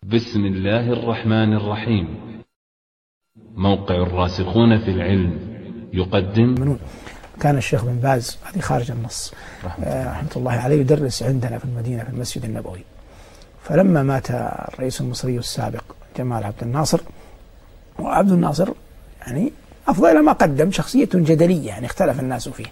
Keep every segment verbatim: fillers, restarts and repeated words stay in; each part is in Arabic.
بسم الله الرحمن الرحيم. موقع الراسخون في العلم يقدم. كان الشيخ بن باز، هذه خارج النص، رحمة, آه رحمة الله عليه، يدرس عندنا في المدينة في المسجد النبوي. فلما مات الرئيس المصري السابق جمال عبد الناصر، وعبد الناصر يعني أفضل ما قدم، شخصية جدلية يعني اختلف الناس فيه.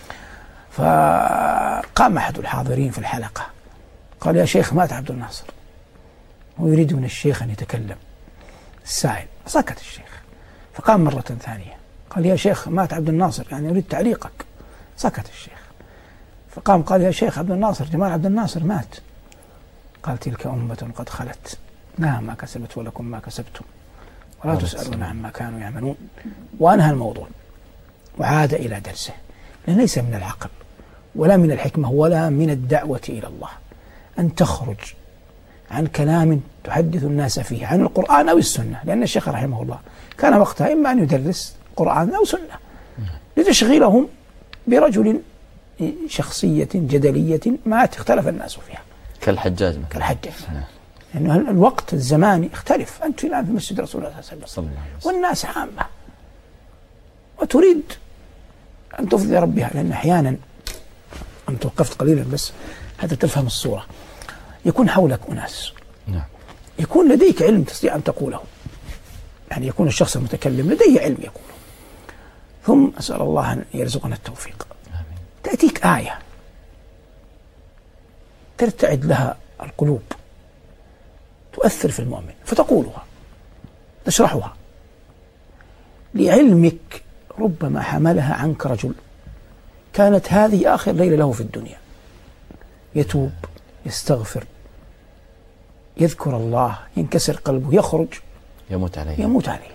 فقام أحد الحاضرين في الحلقة قال: يا شيخ، مات عبد الناصر ويريد من الشيخ أن يتكلم السائل. فسكت الشيخ، فقام مرة ثانية قال: يا شيخ، مات عبد الناصر، يعني أريد تعليقك. سكت الشيخ، فقام قال: يا شيخ، عبد الناصر، جمال عبد الناصر مات. قال: تلك أمة قد خلت، لها ما كسبت ولكم ما كسبتم ولا تسألون عما كانوا يعملون. وأنهى الموضوع وعاد إلى درسه، لأن ليس من العقل ولا من الحكمة ولا من الدعوة إلى الله أن تخرج عن كلام تحدث الناس فيه عن القرآن أو السنة، لأن الشيخ رحمه الله كان وقتها إما أن يدرس قرآن أو سنة لتشغيلهم برجل شخصية جدلية ما اختلف الناس فيها، كالحجاج مثلا. كالحجاج، لأنه الوقت الزماني اختلف. أنت الآن في مسجد رسول الله صلى الله عليه وسلم والناس عامة، وتريد أن تفضي ربها، لأن أحيانا أن توقفت قليلا بس حتى تفهم الصورة. يكون حولك أناس، يكون لديك علم تستطيع أن تقوله، يعني يكون الشخص المتكلم لديه علم يقوله، ثم أسأل الله أن يرزقنا التوفيق. تأتيك آية ترتعد لها القلوب، تؤثر في المؤمن، فتقولها تشرحها. لعلمك ربما حملها عنك رجل كانت هذه آخر ليلة له في الدنيا، يتوب، يستغفر، يذكر الله، ينكسر قلبه، يخرج، يموت عليه يموت عليه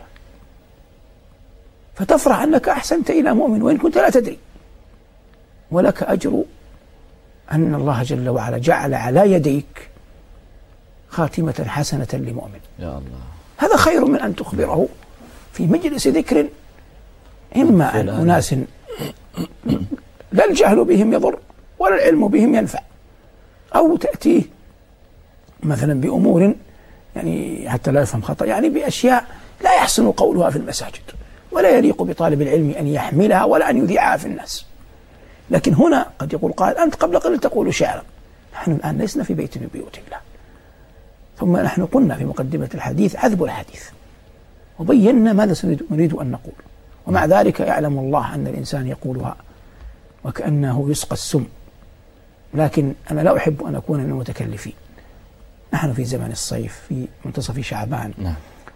فتفرح أنك أحسنت إلى مؤمن وإن كنت لا تدري، ولك أجر أن الله جل وعلا جعل على يديك خاتمة حسنة لمؤمن. يا الله، هذا خير من أن تخبره في مجلس ذكر إما أن أناس لا الجهل بهم يضر ولا العلم بهم ينفع، أو تأتيه مثلا بأمور يعني حتى لا يفهم خطأ، يعني بأشياء لا يحسن قولها في المساجد ولا يليق بطالب العلم أن يحملها ولا أن يذيعها في الناس. لكن هنا قد يقول قائل: أنت قبل قليل تقول شعرا. نحن الآن لسنا في بيت من بيوت الله، ثم نحن قلنا في مقدمة الحديث عذب الحديث، وبينا ماذا نريد أن نقول، ومع ذلك يعلم الله أن الإنسان يقولها وكأنه يسقى السم. لكن أنا لا أحب أن أكون من المتكلفين. نحن في زمن الصيف، في منتصف شعبان، نعم.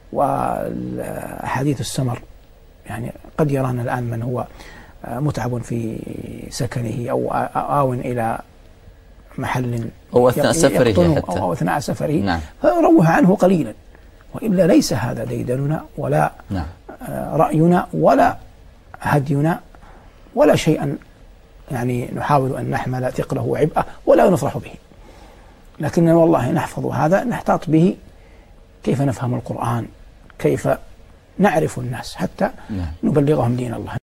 وحديث السمر، يعني قد يرانا الآن من هو متعب في سكنه أو آو إلى محل أو أثناء سفره حتى. أو أثناء سفره، نعم. فروح عنه قليلا، وإلا ليس هذا ديدننا ولا نعم. رأينا ولا هدينا ولا شيئا يعني نحاول أن نحمل ثقله وعبئه ولا نفرح به، لكننا والله نحفظ هذا، نحتاط به كيف نفهم القرآن، كيف نعرف الناس حتى نعم. نبلغهم دين الله.